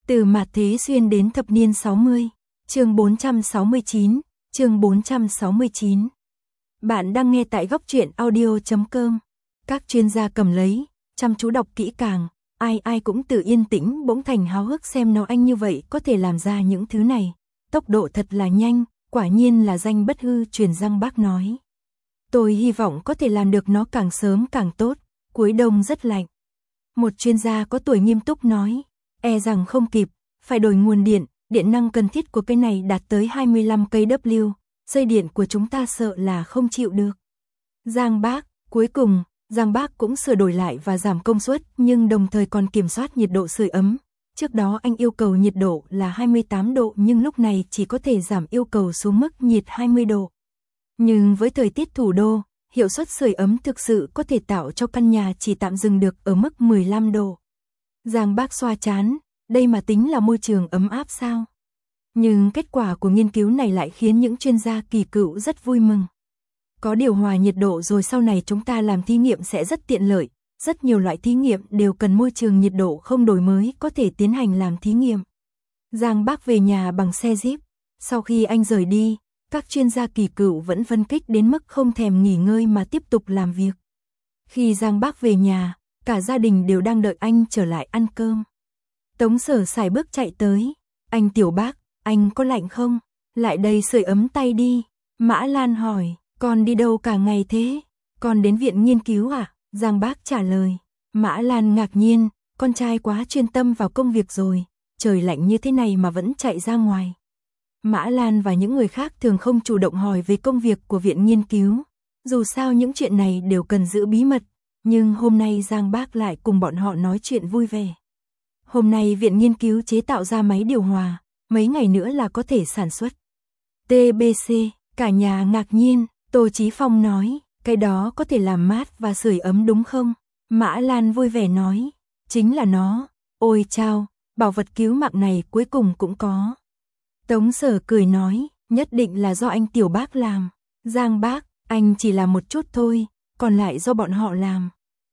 Từ mạt thế xuyên đến thập niên 60, chương 469, chương 469. Bạn đang nghe tại góc truyện audio.com. Các chuyên gia cầm lấy, chăm chú đọc kỹ càng, ai cũng tự yên tĩnh bỗng thành háo hức xem nó anh như vậy có thể làm ra những thứ này. Tốc độ thật là nhanh, quả nhiên là danh bất hư truyền Giang Bác nói. Tôi hy vọng có thể làm được nó càng sớm càng tốt, cuối đông rất lạnh. Một chuyên gia có tuổi nghiêm túc nói, e rằng không kịp, phải đổi nguồn điện, điện năng cần thiết của cây này đạt tới 25 kW, dây điện của chúng ta sợ là không chịu được. Giang Bác, cuối cùng, Giang Bác cũng sửa đổi lại và giảm công suất nhưng đồng thời còn kiểm soát nhiệt độ sưởi ấm. Trước đó anh yêu cầu nhiệt độ là 28 độ nhưng lúc này chỉ có thể giảm yêu cầu xuống mức nhiệt 20 độ. Nhưng với thời tiết thủ đô, hiệu suất sưởi ấm thực sự có thể tạo cho căn nhà chỉ tạm dừng được ở mức 15 độ. Giang Bác xoa trán, đây mà tính là môi trường ấm áp sao? Nhưng kết quả của nghiên cứu này lại khiến những chuyên gia kỳ cựu rất vui mừng. Có điều hòa nhiệt độ rồi sau này chúng ta làm thí nghiệm sẽ rất tiện lợi, rất nhiều loại thí nghiệm đều cần môi trường nhiệt độ không đổi mới có thể tiến hành làm thí nghiệm. Giang Bác về nhà bằng xe Jeep, sau khi anh rời đi, các chuyên gia kỳ cựu vẫn phân kích đến mức không thèm nghỉ ngơi mà tiếp tục làm việc. Khi Giang Bác về nhà, cả gia đình đều đang đợi anh trở lại ăn cơm. Tống Sở sải bước chạy tới, anh Tiểu Bác, anh có lạnh không? Lại đây sưởi ấm tay đi. Mã Lan hỏi, con đi đâu cả ngày thế? Con đến viện nghiên cứu à? Giang Bác trả lời. Mã Lan ngạc nhiên, con trai quá chuyên tâm vào công việc rồi, trời lạnh như thế này mà vẫn chạy ra ngoài. Mã Lan và những người khác thường không chủ động hỏi về công việc của viện nghiên cứu, dù sao những chuyện này đều cần giữ bí mật, nhưng hôm nay Giang Bác lại cùng bọn họ nói chuyện vui vẻ. Hôm nay viện nghiên cứu chế tạo ra máy điều hòa, mấy ngày nữa là có thể sản xuất. TBC, cả nhà ngạc nhiên, Tô Chí Phong nói, cái đó có thể làm mát và sưởi ấm đúng không? Mã Lan vui vẻ nói, chính là nó, ôi chao, bảo vật cứu mạng này cuối cùng cũng có. Tống Sở cười nói, nhất định là do anh Tiểu Bác làm. Giang Bác, anh chỉ làm một chút thôi, còn lại do bọn họ làm.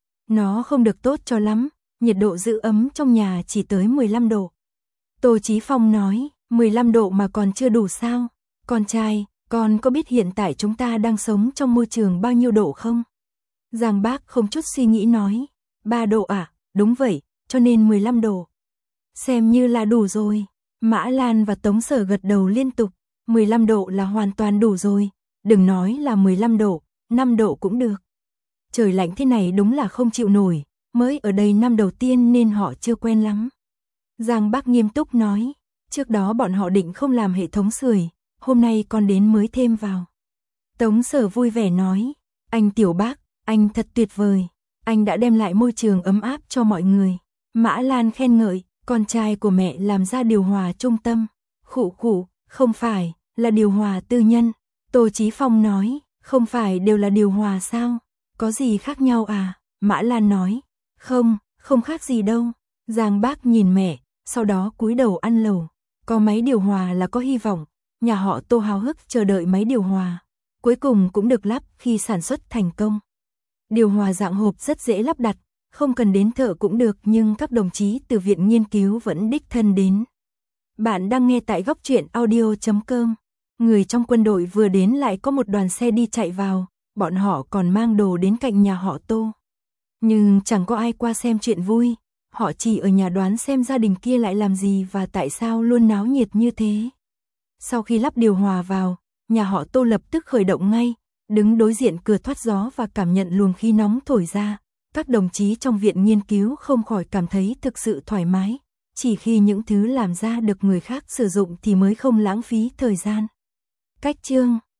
Nó không được tốt cho lắm, nhiệt độ giữ ấm trong nhà chỉ tới 15 độ. Tô Chí Phong nói, 15 độ mà còn chưa đủ sao? Con trai, con có biết hiện tại chúng ta đang sống trong môi trường bao nhiêu độ không? Giang Bác không chút suy nghĩ nói, 3 độ à? Đúng vậy, cho nên 15 độ. Xem như là đủ rồi. Mã Lan và Tống Sở gật đầu liên tục, 15 độ là hoàn toàn đủ rồi, đừng nói là 15 độ, 5 độ cũng được. Trời lạnh thế này đúng là không chịu nổi, mới ở đây năm đầu tiên nên họ chưa quen lắm. Giang Bác nghiêm túc nói, trước đó bọn họ định không làm hệ thống sưởi, hôm nay con đến mới thêm vào. Tống Sở vui vẻ nói, anh Tiểu Bác, anh thật tuyệt vời, anh đã đem lại môi trường ấm áp cho mọi người. Mã Lan khen ngợi, con trai của mẹ làm ra điều hòa trung tâm. Khụ khụ, không phải, là điều hòa tư nhân. Tô Chí Phong nói, không phải đều là điều hòa sao? Có gì khác nhau à? Mã Lan nói, không khác gì đâu. Giang Bác nhìn mẹ, sau đó cúi đầu ăn lẩu. Có máy điều hòa là có hy vọng, nhà họ Tô háo hức chờ đợi máy điều hòa. Cuối cùng cũng được lắp khi sản xuất thành công. Điều hòa dạng hộp rất dễ lắp đặt, không cần đến thợ cũng được nhưng các đồng chí từ viện nghiên cứu vẫn đích thân đến. Bạn đang nghe tại góc truyện audio.com. Người trong quân đội vừa đến lại có một đoàn xe đi chạy vào, bọn họ còn mang đồ đến cạnh nhà họ Tô. Nhưng chẳng có ai qua xem chuyện vui, họ chỉ ở nhà đoán xem gia đình kia lại làm gì và tại sao luôn náo nhiệt như thế. Sau khi lắp điều hòa vào, nhà họ Tô lập tức khởi động ngay, đứng đối diện cửa thoát gió và cảm nhận luồng khí nóng thổi ra. Các đồng chí trong viện nghiên cứu không khỏi cảm thấy thực sự thoải mái, chỉ khi những thứ làm ra được người khác sử dụng thì mới không lãng phí thời gian. Cách chương